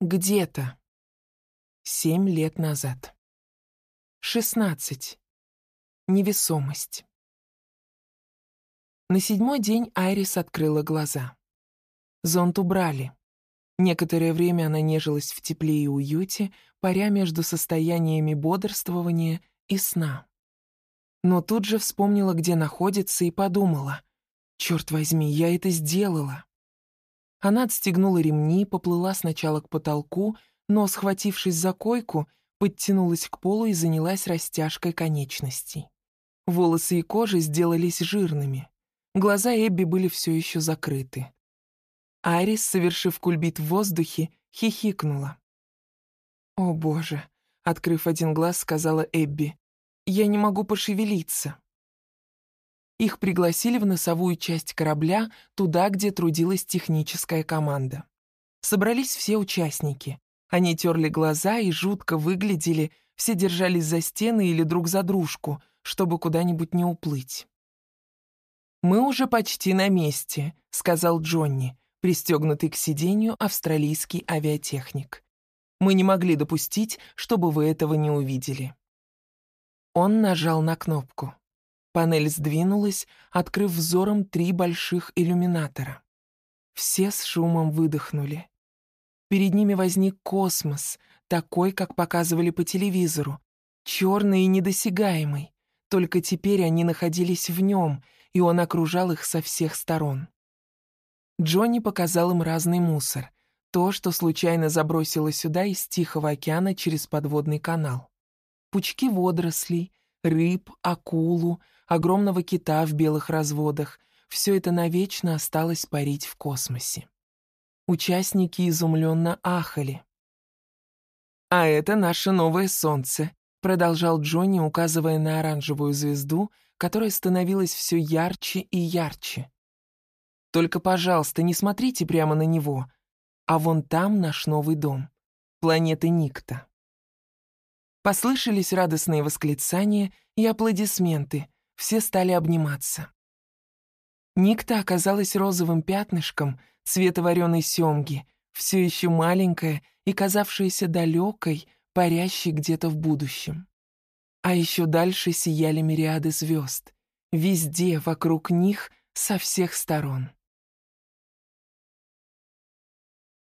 Где-то. 7 лет назад. 16. Невесомость. На 7-й день Айрис открыла глаза. Зонт убрали. Некоторое время она нежилась в тепле и уюте, паря между состояниями бодрствования и сна. Но тут же вспомнила, где находится, и подумала: «Черт возьми, я это сделала!» Она отстегнула ремни, поплыла сначала к потолку, но, схватившись за койку, подтянулась к полу и занялась растяжкой конечностей. Волосы и кожа сделались жирными. Глаза Эбби были все еще закрыты. Айрис, совершив кульбит в воздухе, хихикнула. «О, боже!» — открыв один глаз, сказала Эбби. «Я не могу пошевелиться». Их пригласили в носовую часть корабля, туда, где трудилась техническая команда. Собрались все участники. Они терли глаза и жутко выглядели, все держались за стены или друг за дружку, чтобы куда-нибудь не уплыть. «Мы уже почти на месте», — сказал Джонни, пристегнутый к сиденью австралийский авиатехник. «Мы не могли допустить, чтобы вы этого не увидели». Он нажал на кнопку. Панель сдвинулась, открыв взором 3 больших иллюминатора. Все с шумом выдохнули. Перед ними возник космос, такой, как показывали по телевизору, черный и недосягаемый. Только теперь они находились в нем, и он окружал их со всех сторон. Джонни показал им разный мусор, то, что случайно забросило сюда из Тихого океана через подводный канал. Пучки водорослей, рыб, акулу, огромного кита в белых разводах — все это навечно осталось парить в космосе. Участники изумленно ахали. «А это наше новое солнце», — продолжал Джонни, указывая на оранжевую звезду, которая становилась все ярче и ярче. «Только, пожалуйста, не смотрите прямо на него, а вон там наш новый дом, планета Никта». Послышались радостные восклицания и аплодисменты, все стали обниматься. Никта оказалась розовым пятнышком цвета вареной семги, все еще маленькая и казавшаяся далекой, парящей где-то в будущем. А еще дальше сияли мириады звезд, везде вокруг них, со всех сторон.